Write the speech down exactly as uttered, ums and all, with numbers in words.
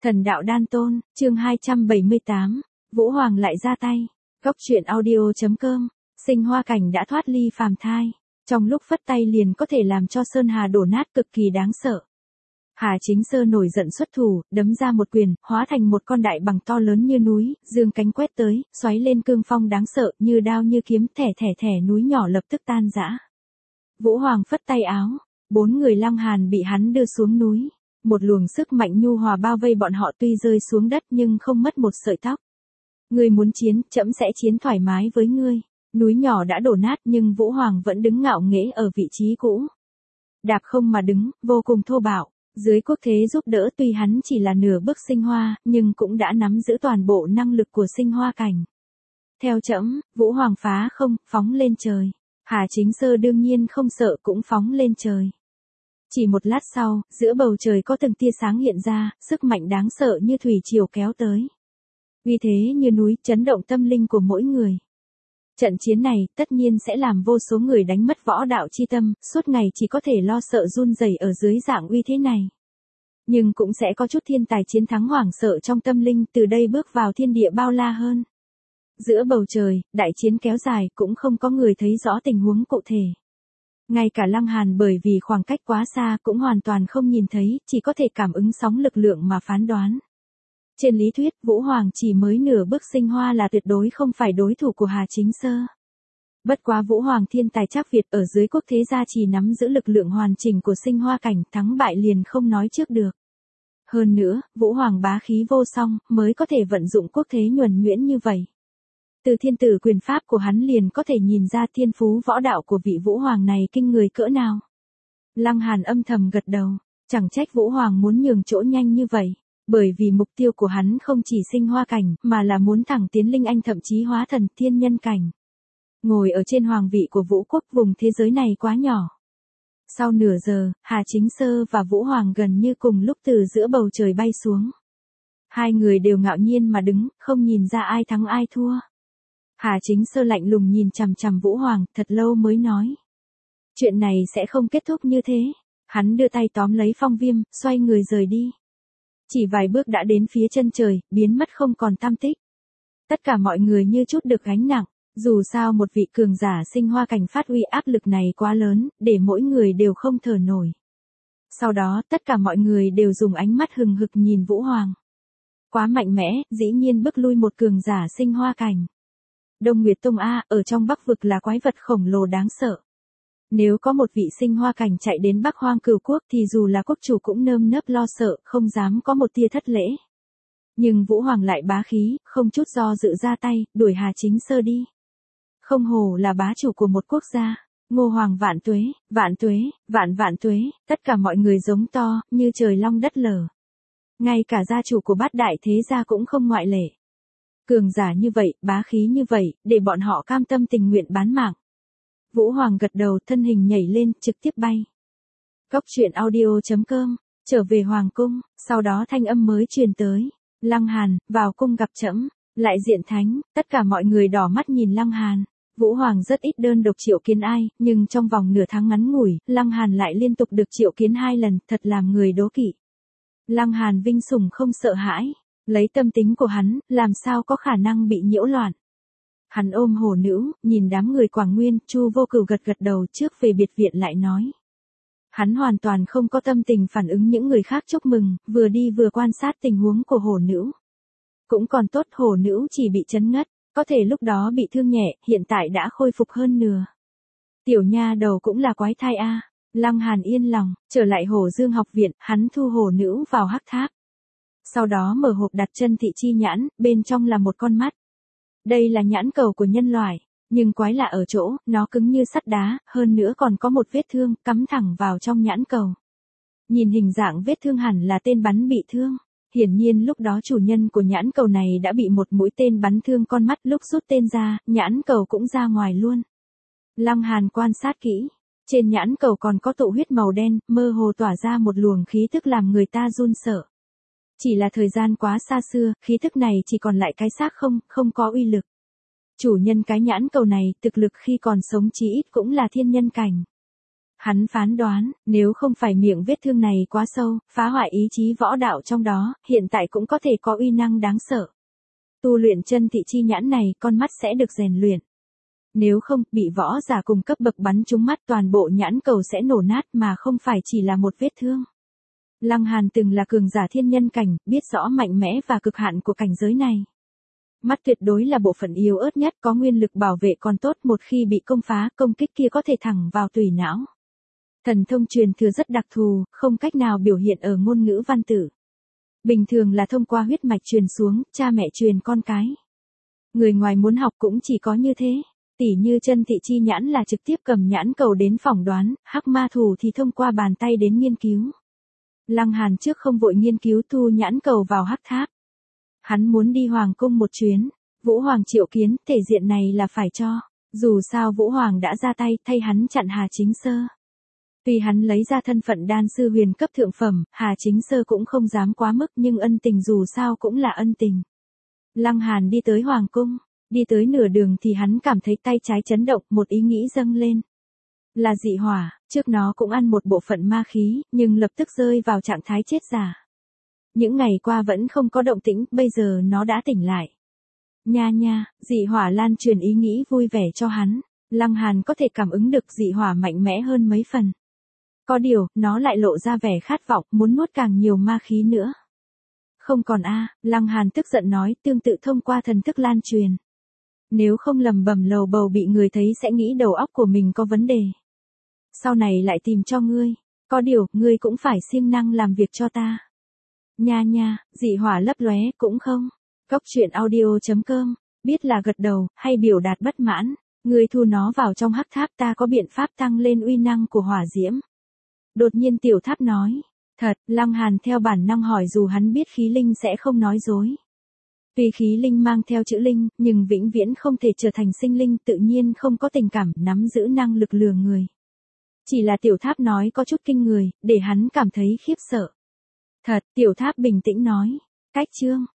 Thần đạo đan tôn, chương hai trăm bảy mươi tám, Vũ Hoàng lại ra tay. Góc truyện audio.com, Sinh Hoa Cảnh đã thoát ly phàm thai. Trong lúc phất tay liền có thể làm cho Sơn Hà đổ nát cực kỳ đáng sợ. Hà Chính Sơ nổi giận xuất thủ, đấm ra một quyền, hóa thành một con đại bằng to lớn như núi, dương cánh quét tới, xoáy lên cương phong đáng sợ, như đao như kiếm, thẻ thẻ thẻ núi nhỏ lập tức tan rã. Vũ Hoàng phất tay áo, bốn người Lăng Hàn bị hắn đưa xuống núi. Một luồng sức mạnh nhu hòa bao vây bọn họ, tuy rơi xuống đất nhưng không mất một sợi tóc. Ngươi muốn chiến, trẫm sẽ chiến thoải mái với ngươi. Núi nhỏ đã đổ nát nhưng Vũ Hoàng vẫn đứng ngạo nghễ ở vị trí cũ. Đạp không mà đứng, vô cùng thô bạo. Dưới quốc thế giúp đỡ, tuy hắn chỉ là nửa bước sinh hoa, nhưng cũng đã nắm giữ toàn bộ năng lực của sinh hoa cảnh. Theo trẫm, Vũ Hoàng phá không, phóng lên trời. Hà Chính Sơ đương nhiên không sợ, cũng phóng lên trời. Chỉ một lát sau, giữa bầu trời có từng tia sáng hiện ra, sức mạnh đáng sợ như thủy triều kéo tới. Uy thế như núi, chấn động tâm linh của mỗi người. Trận chiến này, tất nhiên sẽ làm vô số người đánh mất võ đạo chi tâm, suốt ngày chỉ có thể lo sợ run rẩy ở dưới dạng uy thế này. Nhưng cũng sẽ có chút thiên tài chiến thắng hoảng sợ trong tâm linh, từ đây bước vào thiên địa bao la hơn. Giữa bầu trời, đại chiến kéo dài, cũng không có người thấy rõ tình huống cụ thể. Ngay cả Lăng Hàn bởi vì khoảng cách quá xa cũng hoàn toàn không nhìn thấy, chỉ có thể cảm ứng sóng lực lượng mà phán đoán. Trên lý thuyết, Vũ Hoàng chỉ mới nửa bước sinh hoa là tuyệt đối không phải đối thủ của Hà Chính Sơ. Bất quá Vũ Hoàng thiên tài chắc Việt ở dưới quốc thế gia chỉ nắm giữ lực lượng hoàn chỉnh của sinh hoa cảnh, thắng bại liền không nói trước được. Hơn nữa, Vũ Hoàng bá khí vô song, mới có thể vận dụng quốc thế nhuần nhuyễn như vậy. Từ thiên tử quyền pháp của hắn liền có thể nhìn ra thiên phú võ đạo của vị Vũ Hoàng này kinh người cỡ nào. Lăng Hàn âm thầm gật đầu, chẳng trách Vũ Hoàng muốn nhường chỗ nhanh như vậy, bởi vì mục tiêu của hắn không chỉ sinh hoa cảnh, mà là muốn thẳng tiến linh anh, thậm chí hóa thần thiên nhân cảnh. Ngồi ở trên hoàng vị của Vũ quốc, vùng thế giới này quá nhỏ. Sau nửa giờ, Hà Chính Sơ và Vũ Hoàng gần như cùng lúc từ giữa bầu trời bay xuống. Hai người đều ngạo nhiên mà đứng, không nhìn ra ai thắng ai thua. Hà Chính Sơ lạnh lùng nhìn chằm chằm Vũ Hoàng, thật lâu mới nói. Chuyện này sẽ không kết thúc như thế. Hắn đưa tay tóm lấy phong viêm, xoay người rời đi. Chỉ vài bước đã đến phía chân trời, biến mất không còn tăm tích. Tất cả mọi người như chút được gánh nặng, dù sao một vị cường giả sinh hoa cảnh phát huy áp lực này quá lớn, để mỗi người đều không thở nổi. Sau đó, tất cả mọi người đều dùng ánh mắt hừng hực nhìn Vũ Hoàng. Quá mạnh mẽ, dĩ nhiên bức lui một cường giả sinh hoa cảnh. Đông Nguyệt Tông A, ở trong Bắc vực là quái vật khổng lồ đáng sợ. Nếu có một vị sinh hoa cảnh chạy đến Bắc Hoang Cửu Quốc thì dù là quốc chủ cũng nơm nớp lo sợ, không dám có một tia thất lễ. Nhưng Vũ Hoàng lại bá khí, không chút do dự ra tay, đuổi Hà Chính Sơ đi. Không hổ là bá chủ của một quốc gia. Ngô Hoàng vạn tuế, vạn tuế, vạn vạn tuế, tất cả mọi người giống to, như trời long đất lở. Ngay cả gia chủ của bát đại thế gia cũng không ngoại lệ. Cường giả như vậy, bá khí như vậy, để bọn họ cam tâm tình nguyện bán mạng. Vũ Hoàng gật đầu, thân hình nhảy lên, trực tiếp bay. Góc truyện audio.com, trở về Hoàng cung, sau đó thanh âm mới truyền tới. Lăng Hàn, vào cung gặp trẫm. Lại diện thánh, tất cả mọi người đỏ mắt nhìn Lăng Hàn. Vũ Hoàng rất ít đơn độc triệu kiến ai, nhưng trong vòng nửa tháng ngắn ngủi, Lăng Hàn lại liên tục được triệu kiến hai lần, thật làm người đố kỵ. Lăng Hàn vinh sủng không sợ hãi. Lấy tâm tính của hắn, làm sao có khả năng bị nhiễu loạn. Hắn ôm hổ nữ, nhìn đám người Quảng Nguyên, Chu Vô Cửu gật gật đầu, trước về biệt viện lại nói. Hắn hoàn toàn không có tâm tình phản ứng những người khác chúc mừng, vừa đi vừa quan sát tình huống của hổ nữ. Cũng còn tốt, hổ nữ chỉ bị chấn ngất, có thể lúc đó bị thương nhẹ, hiện tại đã khôi phục hơn nửa. Tiểu nha đầu cũng là quái thai a. Lăng Hàn yên lòng, trở lại Hổ Dương học viện, hắn thu hổ nữ vào hắc tháp. Sau đó mở hộp đặt chân thị chi nhãn, bên trong là một con mắt. Đây là nhãn cầu của nhân loại, nhưng quái lạ ở chỗ, nó cứng như sắt đá, hơn nữa còn có một vết thương, cắm thẳng vào trong nhãn cầu. Nhìn hình dạng vết thương hẳn là tên bắn bị thương. Hiển nhiên lúc đó chủ nhân của nhãn cầu này đã bị một mũi tên bắn thương con mắt, lúc rút tên ra, nhãn cầu cũng ra ngoài luôn. Lăng Hàn quan sát kỹ, trên nhãn cầu còn có tụ huyết màu đen, mơ hồ tỏa ra một luồng khí tức làm người ta run sợ. Chỉ là thời gian quá xa xưa, khí tức này chỉ còn lại cái xác không, không có uy lực. Chủ nhân cái nhãn cầu này, thực lực khi còn sống chí ít cũng là thiên nhân cảnh. Hắn phán đoán, nếu không phải miệng vết thương này quá sâu, phá hoại ý chí võ đạo trong đó, hiện tại cũng có thể có uy năng đáng sợ. Tu luyện chân thị chi nhãn này, con mắt sẽ được rèn luyện. Nếu không, bị võ giả cùng cấp bậc bắn trúng mắt, toàn bộ nhãn cầu sẽ nổ nát mà không phải chỉ là một vết thương. Lăng Hàn từng là cường giả thiên nhân cảnh, biết rõ mạnh mẽ và cực hạn của cảnh giới này. Mắt tuyệt đối là bộ phận yếu ớt nhất, có nguyên lực bảo vệ còn tốt, một khi bị công phá, công kích kia có thể thẳng vào tủy não. Thần thông truyền thừa rất đặc thù, không cách nào biểu hiện ở ngôn ngữ văn tự. Bình thường là thông qua huyết mạch truyền xuống, cha mẹ truyền con cái. Người ngoài muốn học cũng chỉ có như thế. Tỉ như chân thị chi nhãn là trực tiếp cầm nhãn cầu đến phỏng đoán, hắc ma thủ thì thông qua bàn tay đến nghiên cứu. Lăng Hàn trước không vội nghiên cứu thu nhãn cầu vào hắc tháp. Hắn muốn đi Hoàng cung một chuyến, Vũ Hoàng triệu kiến, thể diện này là phải cho. Dù sao Vũ Hoàng đã ra tay thay hắn chặn Hà Chính Sơ. Tuy hắn lấy ra thân phận đan sư huyền cấp thượng phẩm, Hà Chính Sơ cũng không dám quá mức, nhưng ân tình dù sao cũng là ân tình. Lăng Hàn đi tới Hoàng cung, đi tới nửa đường thì hắn cảm thấy tay trái chấn động, một ý nghĩ dâng lên. Là dị hỏa, trước nó cũng ăn một bộ phận ma khí, nhưng lập tức rơi vào trạng thái chết giả. Những ngày qua vẫn không có động tĩnh, bây giờ nó đã tỉnh lại. Nha nha, dị hỏa lan truyền ý nghĩ vui vẻ cho hắn, Lăng Hàn có thể cảm ứng được dị hỏa mạnh mẽ hơn mấy phần. Có điều, nó lại lộ ra vẻ khát vọng, muốn nuốt càng nhiều ma khí nữa. Không còn a, Lăng Hàn tức giận nói, tương tự thông qua thần thức lan truyền. Nếu không lầm bầm lầu bầu bị người thấy sẽ nghĩ đầu óc của mình có vấn đề. Sau này lại tìm cho ngươi, có điều, ngươi cũng phải siêng năng làm việc cho ta. Nha nha, dị hỏa lấp lóe, cũng không. Cốc truyện audio chấm com, biết là gật đầu, hay biểu đạt bất mãn, ngươi thu nó vào trong hắc tháp, ta có biện pháp tăng lên uy năng của hỏa diễm. Đột nhiên tiểu tháp nói, thật, Lăng Hàn theo bản năng hỏi dù hắn biết khí linh sẽ không nói dối. Tuy khí linh mang theo chữ linh, nhưng vĩnh viễn không thể trở thành sinh linh, tự nhiên không có tình cảm, nắm giữ năng lực lừa người. Chỉ là tiểu tháp nói có chút kinh người, để hắn cảm thấy khiếp sợ. Thật, tiểu tháp bình tĩnh nói, cách chương,